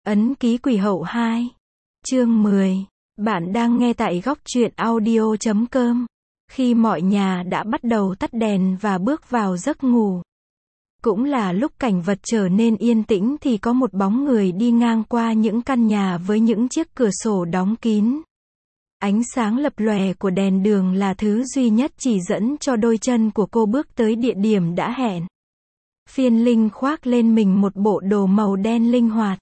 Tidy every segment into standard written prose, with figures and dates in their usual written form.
Ấn ký quỷ hậu 2. Chương 10. Bạn đang nghe tại góc truyện audio.com. Khi mọi nhà đã bắt đầu tắt đèn và bước vào giấc ngủ. Cũng là lúc cảnh vật trở nên yên tĩnh thì có một bóng người đi ngang qua những căn nhà với những chiếc cửa sổ đóng kín. Ánh sáng lập lòe của đèn đường là thứ duy nhất chỉ dẫn cho đôi chân của cô bước tới địa điểm đã hẹn. Phiên Linh khoác lên mình một bộ đồ màu đen linh hoạt,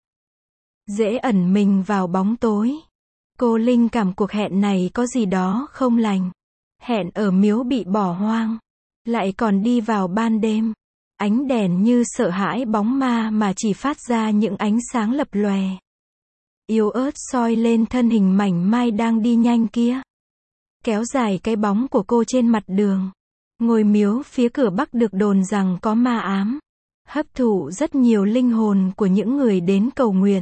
dễ ẩn mình vào bóng tối. Cô linh cảm cuộc hẹn này có gì đó không lành. Hẹn ở miếu bị bỏ hoang, lại còn đi vào ban đêm. Ánh đèn như sợ hãi bóng ma mà chỉ phát ra những ánh sáng lập lòe, yếu ớt soi lên thân hình mảnh mai đang đi nhanh kia. Kéo dài cái bóng của cô trên mặt đường. Ngôi miếu phía cửa bắc được đồn rằng có ma ám, hấp thụ rất nhiều linh hồn của những người đến cầu nguyện.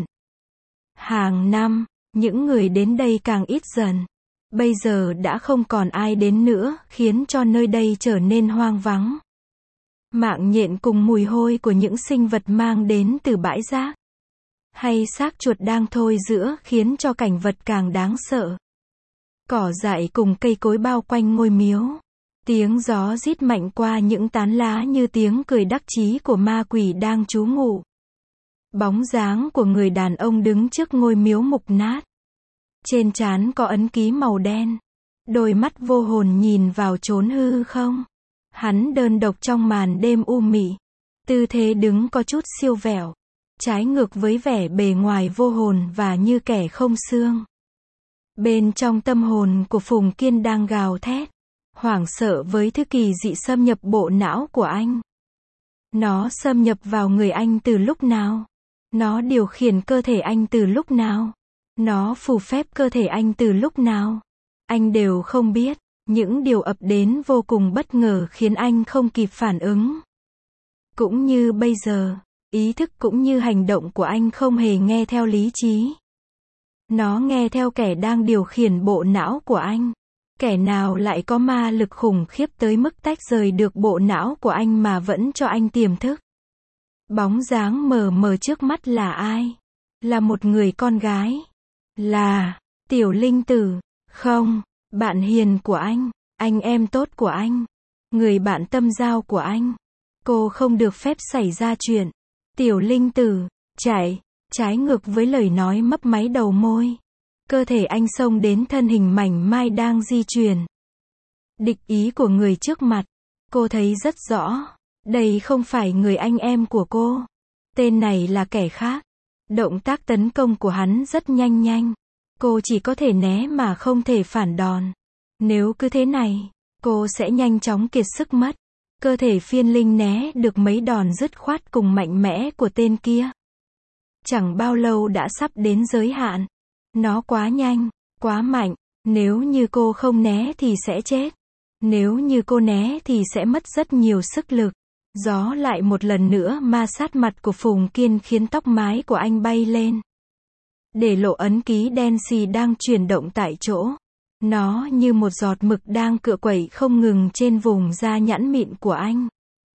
Hàng năm, những người đến đây càng ít dần. Bây giờ đã không còn ai đến nữa, khiến cho nơi đây trở nên hoang vắng. Mạng nhện cùng mùi hôi của những sinh vật mang đến từ bãi rác, hay xác chuột đang thôi giữa khiến cho cảnh vật càng đáng sợ. Cỏ dại cùng cây cối bao quanh ngôi miếu. Tiếng gió rít mạnh qua những tán lá như tiếng cười đắc chí của ma quỷ đang trú ngụ. Bóng dáng của người đàn ông đứng trước ngôi miếu mục nát. Trên trán có ấn ký màu đen. Đôi mắt vô hồn nhìn vào chốn hư không. Hắn đơn độc trong màn đêm u mị. Tư thế đứng có chút siêu vẹo, trái ngược với vẻ bề ngoài vô hồn và như kẻ không xương. Bên trong tâm hồn của Phùng Kiên đang gào thét, hoảng sợ với thứ kỳ dị xâm nhập bộ não của anh. Nó xâm nhập vào người anh từ lúc nào? Nó điều khiển cơ thể anh từ lúc nào? Nó phù phép cơ thể anh từ lúc nào? Anh đều không biết. Những điều ập đến vô cùng bất ngờ khiến anh không kịp phản ứng. Cũng như bây giờ, ý thức cũng như hành động của anh không hề nghe theo lý trí. Nó nghe theo kẻ đang điều khiển bộ não của anh. Kẻ nào lại có ma lực khủng khiếp tới mức tách rời được bộ não của anh mà vẫn cho anh tiềm thức. Bóng dáng mờ mờ trước mắt là ai? Là một người con gái. Là Tiểu Linh Tử. Không, bạn hiền của anh em tốt của anh, người bạn tâm giao của anh. Cô không được phép xảy ra chuyện. Tiểu Linh Tử, chạy, trái ngược với lời nói mấp máy đầu môi. Cơ thể anh xông đến thân hình mảnh mai đang di chuyển. Địch ý của người trước mặt, cô thấy rất rõ. Đây không phải người anh em của cô. Tên này là kẻ khác. Động tác tấn công của hắn rất nhanh. Cô chỉ có thể né mà không thể phản đòn. Nếu cứ thế này, cô sẽ nhanh chóng kiệt sức mất. Cơ thể Phiên Linh né được mấy đòn dứt khoát cùng mạnh mẽ của tên kia. Chẳng bao lâu đã sắp đến giới hạn. Nó quá nhanh, quá mạnh. Nếu như cô không né thì sẽ chết. Nếu như cô né thì sẽ mất rất nhiều sức lực. Gió lại một lần nữa ma sát mặt của Phùng Kiên khiến tóc mái của anh bay lên, để lộ ấn ký đen xì đang chuyển động tại chỗ. Nó như một giọt mực đang cựa quẩy không ngừng trên vùng da nhẵn mịn của anh.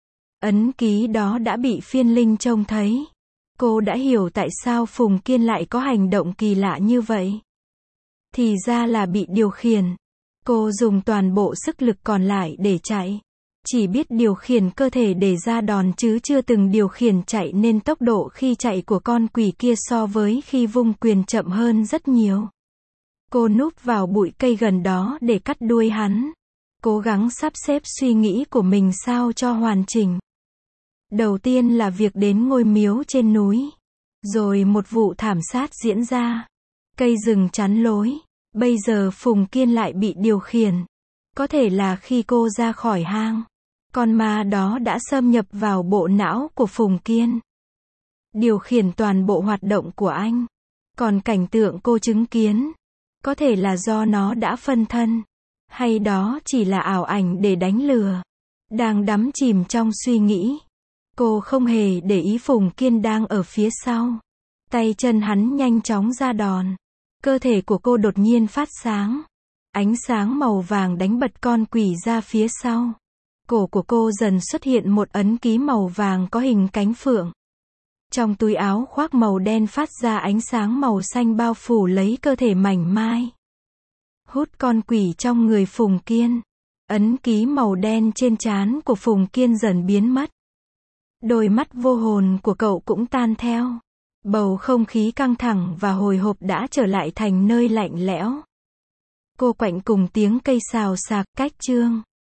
Ấn ký đó đã bị Phiên Linh trông thấy. Cô đã hiểu tại sao Phùng Kiên lại có hành động kỳ lạ như vậy. Thì ra là bị điều khiển. Cô dùng toàn bộ sức lực còn lại để chạy. Chỉ biết điều khiển cơ thể để ra đòn chứ chưa từng điều khiển chạy, nên tốc độ khi chạy của con quỷ kia so với khi vung quyền chậm hơn rất nhiều. Cô núp vào bụi cây gần đó để cắt đuôi hắn. Cố gắng sắp xếp suy nghĩ của mình sao cho hoàn chỉnh. Đầu tiên là việc đến ngôi miếu trên núi. Rồi một vụ thảm sát diễn ra. Cây rừng chắn lối. Bây giờ Phùng Kiên lại bị điều khiển. Có thể là khi cô ra khỏi hang, con ma đó đã xâm nhập vào bộ não của Phùng Kiên, điều khiển toàn bộ hoạt động của anh. Còn cảnh tượng cô chứng kiến, có thể là do nó đã phân thân, hay đó chỉ là ảo ảnh để đánh lừa. Đang đắm chìm trong suy nghĩ, cô không hề để ý Phùng Kiên đang ở phía sau. Tay chân hắn nhanh chóng ra đòn. Cơ thể của cô đột nhiên phát sáng. Ánh sáng màu vàng đánh bật con quỷ ra phía sau. Cổ của cô dần xuất hiện một ấn ký màu vàng có hình cánh phượng. Trong túi áo khoác màu đen phát ra ánh sáng màu xanh bao phủ lấy cơ thể mảnh mai. Hút con quỷ trong người Phùng Kiên. Ấn ký màu đen trên trán của Phùng Kiên dần biến mất. Đôi mắt vô hồn của cậu cũng tan theo. Bầu không khí căng thẳng và hồi hộp đã trở lại thành nơi lạnh lẽo. Cô quạnh cùng tiếng cây xào xạc cách chương.